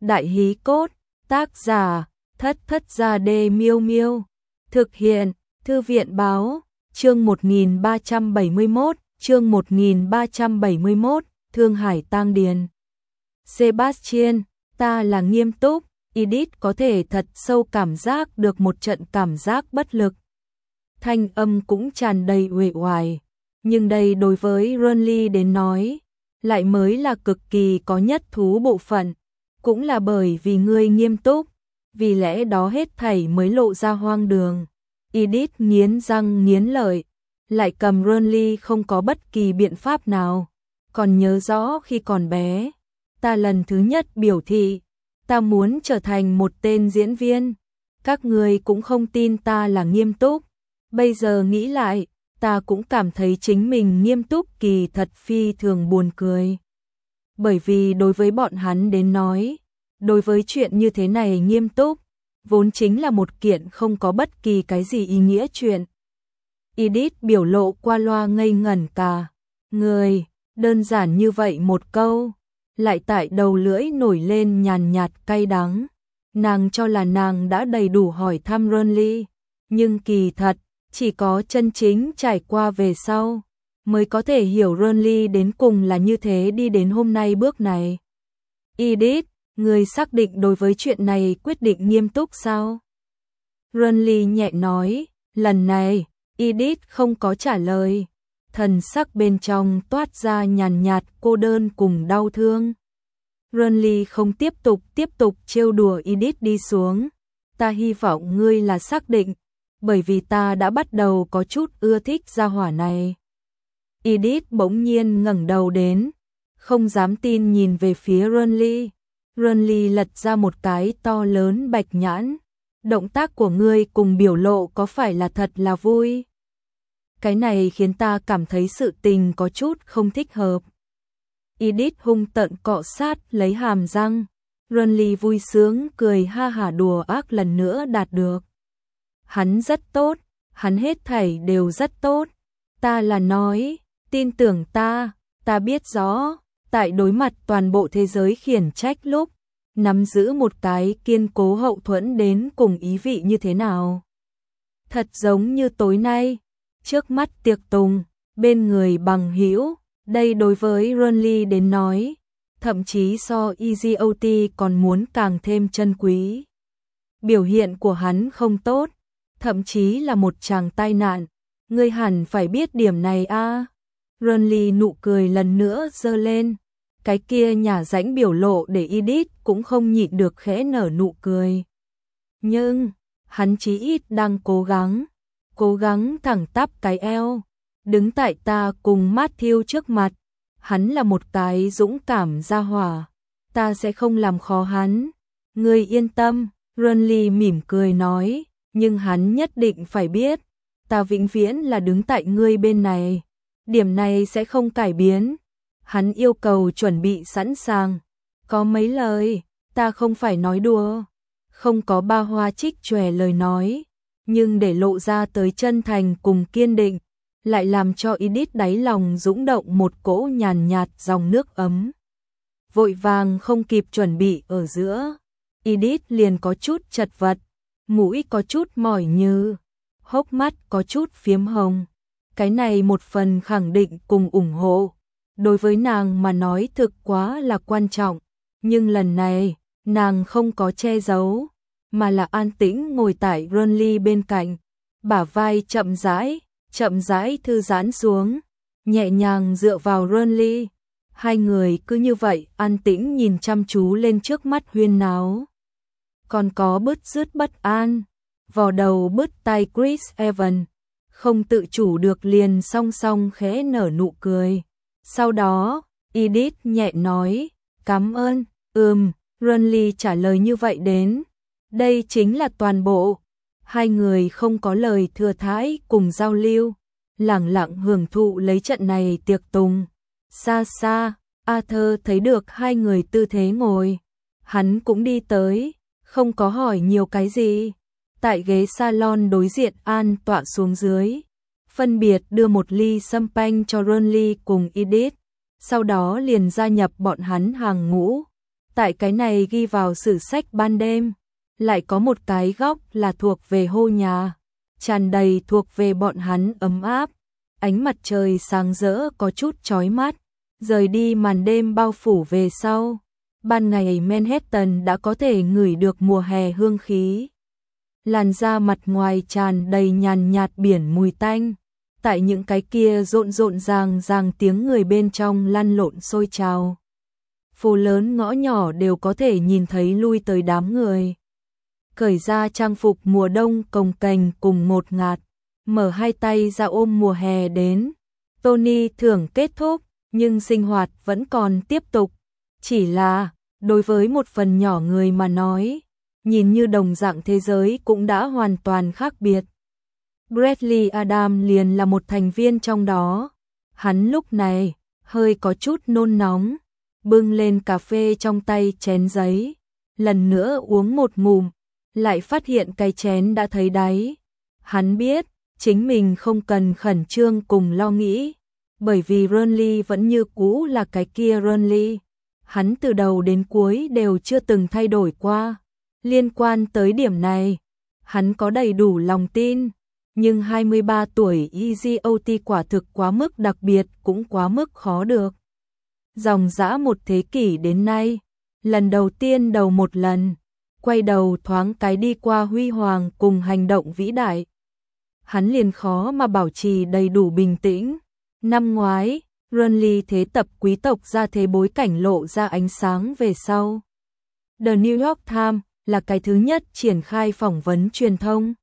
Đại hí cốt, tác giả, Thất Thất Gia Đê Miêu Miêu. Thực hiện, Thư viện báo, chương 1371, chương 1371, Thương Hải Tang Điền. Sebastian, ta là nghiêm túc, Edith có thể thật sâu cảm giác được một trận cảm giác bất lực. Thanh âm cũng tràn đầy uể oải, nhưng đây đối với Renly đến nói, lại mới là cực kỳ có nhất thú bộ phận, cũng là bởi vì ngươi nghiêm túc, vì lẽ đó hết thảy mới lộ ra hoang đường. Edith nghiến răng nghiến lợi, lại cầm Renly không có bất kỳ biện pháp nào. Còn nhớ rõ khi còn bé, ta lần thứ nhất biểu thị, ta muốn trở thành một tên diễn viên. Các ngươi cũng không tin ta là nghiêm túc. Bây giờ nghĩ lại, ta cũng cảm thấy chính mình nghiêm túc kỳ thật phi thường buồn cười. Bởi vì đối với bọn hắn đến nói, đối với chuyện như thế này nghiêm túc, vốn chính là một kiện không có bất kỳ cái gì ý nghĩa chuyện. Edith biểu lộ qua loa ngây ngẩn cả người, đơn giản như vậy một câu, lại tại đầu lưỡi nổi lên nhàn nhạt cay đắng. Nàng cho là nàng đã đầy đủ hỏi thăm Renly, nhưng kỳ thật, chỉ có chân chính trải qua về sau, mới có thể hiểu Renly đến cùng là như thế đi đến hôm nay bước này. Edith, người xác định đối với chuyện này quyết định nghiêm túc sao? Renly nhẹ nói, lần này, Edith không có trả lời, thần sắc bên trong toát ra nhàn nhạt cô đơn cùng đau thương. Renly không tiếp tục trêu đùa Edith đi xuống, ta hy vọng ngươi là xác định, bởi vì ta đã bắt đầu có chút ưa thích gia hỏa này. Edith bỗng nhiên ngẩng đầu đến, không dám tin nhìn về phía Renly. Renly lật ra một cái to lớn bạch nhãn. Động tác của ngươi cùng biểu lộ có phải là thật là vui? Cái này khiến ta cảm thấy sự tình có chút không thích hợp. Edith hung tợn cọ sát lấy hàm răng. Renly vui sướng cười ha hả đùa ác lần nữa đạt được. Hắn rất tốt, hắn hết thảy đều rất tốt. Ta là nói, tin tưởng ta biết rõ, tại đối mặt toàn bộ thế giới khiển trách lúc, nắm giữ một cái kiên cố hậu thuẫn đến cùng ý vị như thế nào. Thật giống như tối nay, trước mắt tiệc tùng, bên người bằng hữu, đây đối với Renly đến nói, thậm chí so EGOT còn muốn càng thêm chân quý. Biểu hiện của hắn không tốt, thậm chí là một chàng tai nạn, ngươi hẳn phải biết điểm này a. Renly nụ cười lần nữa giơ lên, cái kia nhả rãnh biểu lộ để Edith cũng không nhịn được khẽ nở nụ cười. Nhưng, hắn chí ít đang cố gắng thẳng tắp cái eo, đứng tại ta cùng Matthew trước mặt, hắn là một cái dũng cảm gia hỏa, ta sẽ không làm khó hắn. Ngươi yên tâm, Renly mỉm cười nói, nhưng hắn nhất định phải biết, ta vĩnh viễn là đứng tại ngươi bên này, điểm này sẽ không cải biến. Hắn yêu cầu chuẩn bị sẵn sàng, có mấy lời, ta không phải nói đùa, không có ba hoa trích chòe lời nói, nhưng để lộ ra tới chân thành cùng kiên định, lại làm cho Edith đáy lòng dũng động một cỗ nhàn nhạt dòng nước ấm. Vội vàng không kịp chuẩn bị ở giữa, Edith liền có chút chật vật, mũi có chút mỏi như, hốc mắt có chút phiếm hồng. Cái này một phần khẳng định cùng ủng hộ, đối với nàng mà nói thực quá là quan trọng, nhưng lần này, nàng không có che giấu, mà là an tĩnh ngồi tại Renly bên cạnh, bả vai chậm rãi thư giãn xuống, nhẹ nhàng dựa vào Renly. Hai người cứ như vậy an tĩnh nhìn chăm chú lên trước mắt huyên náo. Còn có bứt rứt bất an, vò đầu bứt tai Chris Evans, không tự chủ được liền song song khẽ nở nụ cười. Sau đó, Edith nhẹ nói, cảm ơn, Renly trả lời như vậy đến. Đây chính là toàn bộ. Hai người không có lời thừa thãi cùng giao lưu, lẳng lặng hưởng thụ lấy trận này tiệc tùng. Xa xa, Arthur thấy được hai người tư thế ngồi. Hắn cũng đi tới, không có hỏi nhiều cái gì. Tại ghế salon đối diện an tọa xuống dưới, phân biệt đưa một ly champagne cho Renly cùng Edith, sau đó liền gia nhập bọn hắn hàng ngũ. Tại cái này ghi vào sử sách ban đêm, lại có một cái góc là thuộc về hô nhà, tràn đầy thuộc về bọn hắn ấm áp. Ánh mặt trời sáng rỡ có chút chói mắt, rời đi màn đêm bao phủ về sau. Ban ngày Manhattan đã có thể ngửi được mùa hè hương khí. Làn da mặt ngoài tràn đầy nhàn nhạt biển mùi tanh. Tại những cái kia rộn rộn ràng ràng tiếng người bên trong lăn lộn sôi trào. Phố lớn ngõ nhỏ đều có thể nhìn thấy lui tới đám người. Cởi ra trang phục mùa đông cồng kềnh cùng ngột ngạt, mở hai tay ra ôm mùa hè đến. Tony thưởng kết thúc, nhưng sinh hoạt vẫn còn tiếp tục. Chỉ là, đối với một phần nhỏ người mà nói, nhìn như đồng dạng thế giới cũng đã hoàn toàn khác biệt. Bradley Adam liền là một thành viên trong đó. Hắn lúc này, hơi có chút nôn nóng, bưng lên cà phê trong tay chén giấy. Lần nữa uống một ngụm, lại phát hiện cái chén đã thấy đáy. Hắn biết, chính mình không cần khẩn trương cùng lo nghĩ, bởi vì Ronly vẫn như cũ là cái kia Ronly. Hắn từ đầu đến cuối đều chưa từng thay đổi qua. Liên quan tới điểm này, hắn có đầy đủ lòng tin, nhưng 23 tuổi EGOT quả thực quá mức đặc biệt cũng quá mức khó được. Dòng dã một thế kỷ đến nay, lần đầu tiên đầu một lần, quay đầu thoáng cái đi qua huy hoàng cùng hành động vĩ đại. Hắn liền khó mà bảo trì đầy đủ bình tĩnh. Năm ngoái, Ronly thế tập quý tộc ra thế bối cảnh lộ ra ánh sáng về sau. The New York Times là cái thứ nhất triển khai phỏng vấn truyền thông.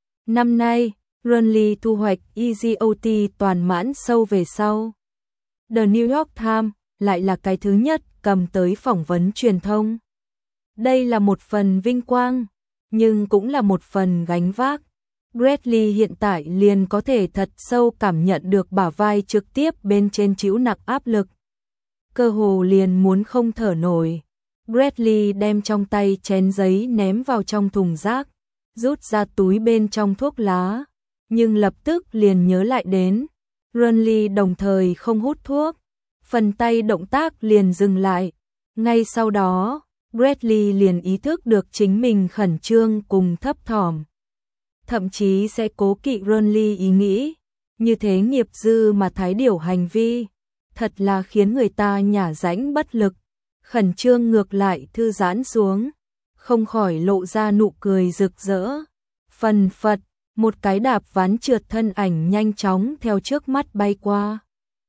Năm nay, Ronly thu hoạch EGOT toàn mãn sâu về sau. The New York Times lại là cái thứ nhất cầm tới phỏng vấn truyền thông. Đây là một phần vinh quang, nhưng cũng là một phần gánh vác. Bradley hiện tại liền có thể thật sâu cảm nhận được bả vai trực tiếp bên trên chịu nặng áp lực. Cơ hồ liền muốn không thở nổi. Bradley đem trong tay chén giấy ném vào trong thùng rác, rút ra túi bên trong thuốc lá, nhưng lập tức liền nhớ lại đến. Ronly đồng thời không hút thuốc, phần tay động tác liền dừng lại. Ngay sau đó, Bradley liền ý thức được chính mình khẩn trương cùng thấp thỏm. Thậm chí sẽ cố kỵ Ronly ý nghĩ, như thế nghiệp dư mà thái điểu hành vi, thật là khiến người ta nhả rãnh bất lực. Khẩn trương ngược lại thư giãn xuống, không khỏi lộ ra nụ cười rực rỡ. Phần phật, một cái đạp ván trượt thân ảnh nhanh chóng theo trước mắt bay qua.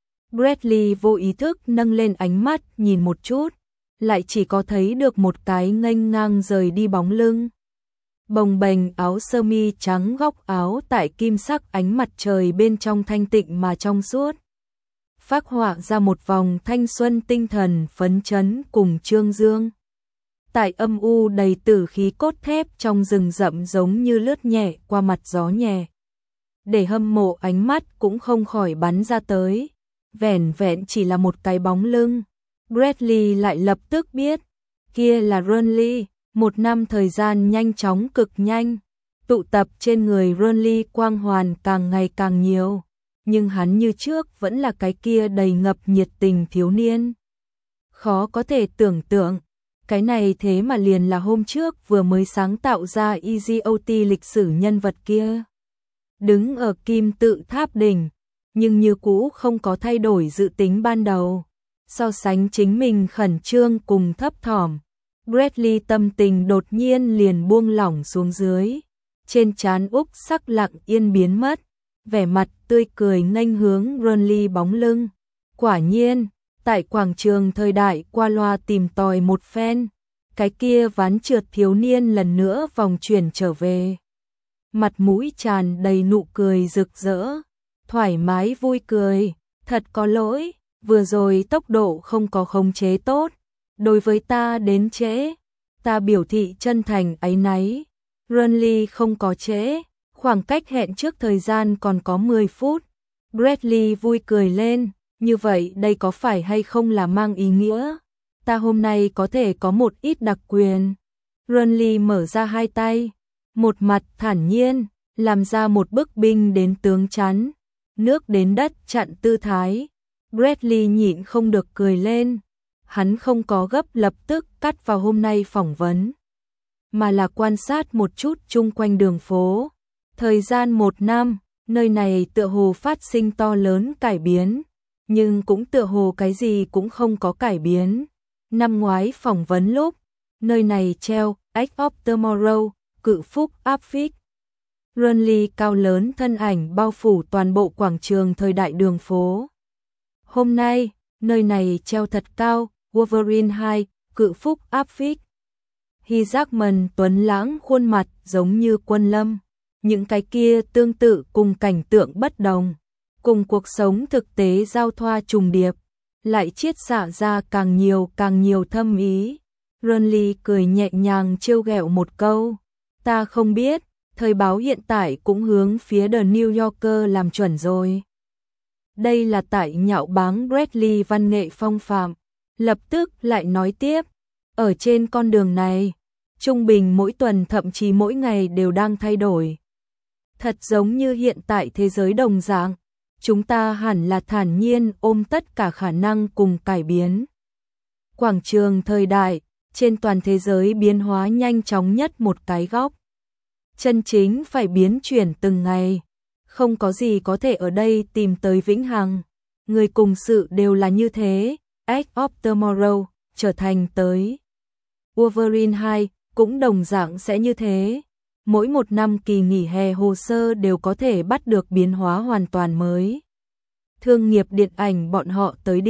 Bradley vô ý thức nâng lên ánh mắt nhìn một chút, lại chỉ có thấy được một cái nghênh ngang rời đi bóng lưng. Bồng bềnh áo sơ mi trắng, góc áo tại kim sắc ánh mặt trời bên trong thanh tịnh mà trong suốt, phác họa ra một vòng thanh xuân tinh thần phấn chấn cùng trương dương. Tại âm u đầy tử khí cốt thép trong rừng rậm giống như lướt nhẹ qua mặt gió nhẹ. Để hâm mộ ánh mắt cũng không khỏi bắn ra tới. Vẻn vẹn chỉ là một cái bóng lưng. Bradley lại lập tức biết, kia là Ronly. Một năm thời gian nhanh chóng cực nhanh, tụ tập trên người Ronly quang hoàn càng ngày càng nhiều, nhưng hắn như trước vẫn là cái kia đầy ngập nhiệt tình thiếu niên. Khó có thể tưởng tượng, cái này thế mà liền là hôm trước vừa mới sáng tạo ra EGOT lịch sử nhân vật kia. Đứng ở kim tự tháp đỉnh, nhưng như cũ không có thay đổi dự tính ban đầu. So sánh chính mình khẩn trương cùng thấp thỏm, Bradley tâm tình đột nhiên liền buông lỏng xuống dưới. Trên trán Úc sắc lặng yên biến mất, vẻ mặt tươi cười nghênh hướng Ronly bóng lưng. Quả nhiên, tại quảng trường thời đại qua loa tìm tòi một phen, cái kia ván trượt thiếu niên lần nữa vòng chuyển trở về. Mặt mũi tràn đầy nụ cười rực rỡ, thoải mái vui cười. Thật có lỗi, vừa rồi tốc độ không có khống chế tốt, đối với ta đến trễ, ta biểu thị chân thành áy náy. Ronly không có trễ, khoảng cách hẹn trước thời gian còn có 10 phút. Bradley vui cười lên, như vậy đây có phải hay không là mang ý nghĩa ta hôm nay có thể có một ít đặc quyền. Ronly mở ra hai tay, một mặt thản nhiên, làm ra một bức binh đến tướng chắn, nước đến đất chặn tư thái. Bradley nhịn không được cười lên. hắn không có gấp lập tức cắt vào hôm nay phỏng vấn, mà là quan sát một chút chung quanh đường phố. Thời gian 1 năm, nơi này tựa hồ phát sinh to lớn cải biến, nhưng cũng tựa hồ cái gì cũng không có cải biến. Năm ngoái phỏng vấn lúc, nơi này treo Edge of Tomorrow, cự phúc áp phích. Runley cao lớn thân ảnh bao phủ toàn bộ quảng trường thời đại đường phố. Hôm nay, nơi này treo thật cao, Wolverine 2, cự phúc áp phích. Hugh Jackman tuấn lãng khuôn mặt giống như quân lâm, những cái kia tương tự cùng cảnh tượng bất đồng, cùng cuộc sống thực tế giao thoa trùng điệp, lại chiết xạ ra càng nhiều thâm ý. Runley cười nhẹ nhàng trêu ghẹo một câu, ta không biết, thời báo hiện tại cũng hướng phía The New Yorker làm chuẩn rồi. Đây là tại nhạo báng Bradley văn nghệ phong phạm, lập tức lại nói tiếp, ở trên con đường này, trung bình mỗi tuần thậm chí mỗi ngày đều đang thay đổi. Thật giống như hiện tại thế giới đồng dạng, chúng ta hẳn là thản nhiên ôm tất cả khả năng cùng cải biến. Quảng trường thời đại, trên toàn thế giới biến hóa nhanh chóng nhất một cái góc. Chân chính phải biến chuyển từng ngày, không có gì có thể ở đây tìm tới vĩnh hằng. Người cùng sự đều là như thế, Edge of Tomorrow trở thành tới. Wolverine 2 cũng đồng dạng sẽ như thế. Mỗi một năm kỳ nghỉ hè hồ sơ đều có thể bắt được biến hóa hoàn toàn mới. Thương nghiệp điện ảnh bọn họ tới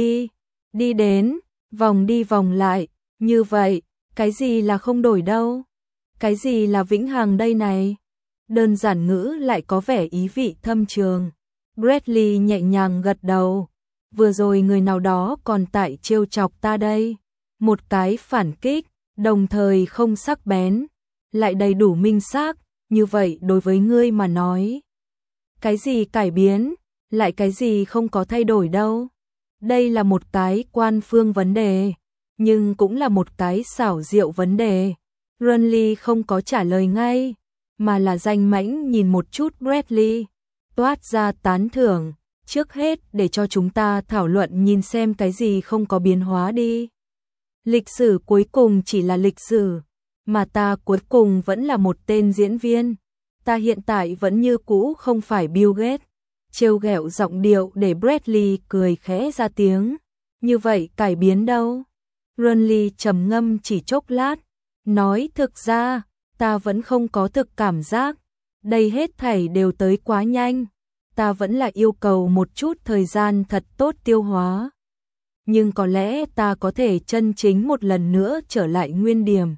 đi đến, vòng đi vòng lại, như vậy, cái gì là không đổi đâu? Cái gì là vĩnh hằng đây này? Đơn giản ngữ lại có vẻ ý vị thâm trường. Bradley nhẹ nhàng gật đầu. Vừa rồi người nào đó còn tại trêu chọc ta đây. Một cái phản kích, đồng thời không sắc bén, lại đầy đủ minh xác, như vậy đối với ngươi mà nói. Cái gì cải biến, lại cái gì không có thay đổi đâu. Đây là một cái quan phương vấn đề, nhưng cũng là một cái xảo diệu vấn đề. Runley không có trả lời ngay, mà là danh mãnh nhìn một chút Bradley, toát ra tán thưởng. Trước hết để cho chúng ta thảo luận nhìn xem cái gì không có biến hóa đi. Lịch sử cuối cùng chỉ là lịch sử, mà ta cuối cùng vẫn là một tên diễn viên. Ta hiện tại vẫn như cũ không phải Bill Gates. Trêu ghẹo giọng điệu để Bradley cười khẽ ra tiếng. Như vậy cải biến đâu? Runley trầm ngâm chỉ chốc lát, nói thực ra, ta vẫn không có thực cảm giác. Đây hết thảy đều tới quá nhanh. Ta vẫn là yêu cầu một chút thời gian thật tốt tiêu hóa. Nhưng có lẽ ta có thể chân chính một lần nữa trở lại nguyên điểm.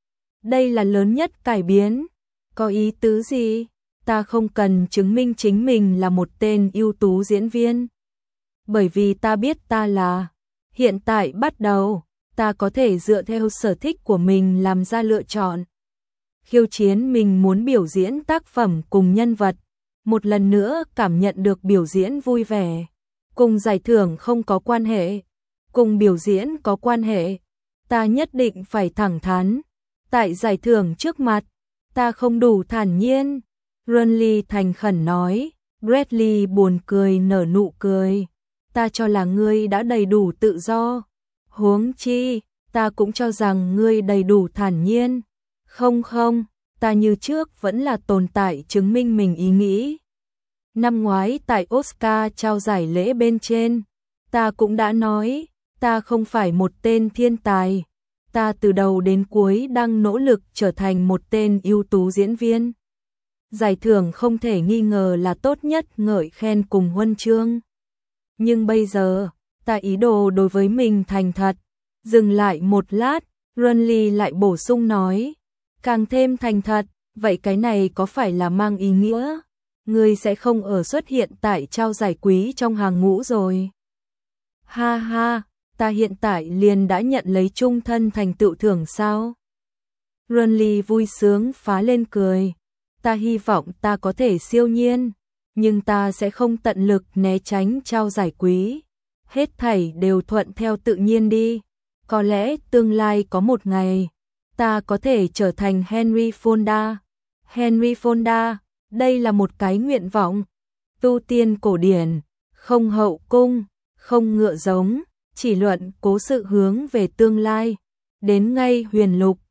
Đây là lớn nhất cải biến. Có ý tứ gì? Ta không cần chứng minh chính mình là một tên ưu tú diễn viên. Bởi vì ta biết ta là. Hiện tại bắt đầu, ta có thể dựa theo sở thích của mình làm ra lựa chọn. Khiêu chiến mình muốn biểu diễn tác phẩm cùng nhân vật. Một lần nữa cảm nhận được biểu diễn vui vẻ. Cùng giải thưởng không có quan hệ. Cùng biểu diễn có quan hệ. Ta nhất định phải thẳng thắn. Tại giải thưởng trước mặt, ta không đủ thản nhiên. Runley thành khẩn nói. Bradley buồn cười nở nụ cười. Ta cho là ngươi đã đầy đủ tự do. Huống chi, ta cũng cho rằng ngươi đầy đủ thản nhiên. Không, ta như trước vẫn là tồn tại chứng minh mình ý nghĩ. Năm ngoái tại Oscar trao giải lễ bên trên, ta cũng đã nói, ta không phải một tên thiên tài. Ta từ đầu đến cuối đang nỗ lực trở thành một tên ưu tú diễn viên. Giải thưởng không thể nghi ngờ là tốt nhất ngợi khen cùng huân chương. Nhưng bây giờ, ta ý đồ đối với mình thành thật. Dừng lại một lát, Runley lại bổ sung nói, càng thêm thành thật, vậy cái này có phải là mang ý nghĩa? Ngươi sẽ không ở xuất hiện tại trao giải quý trong hàng ngũ rồi. Ha ha, ta hiện tại liền đã nhận lấy chung thân thành tựu thưởng sao? Runley vui sướng phá lên cười. Ta hy vọng ta có thể siêu nhiên, nhưng ta sẽ không tận lực né tránh trao giải quý. Hết thảy đều thuận theo tự nhiên đi. Có lẽ tương lai có một ngày, ta có thể trở thành Henry Fonda. Henry Fonda, đây là một cái nguyện vọng. Tu tiên cổ điển, không hậu cung, không ngựa giống, chỉ luận cố sự hướng về tương lai. Đến ngay huyền lục,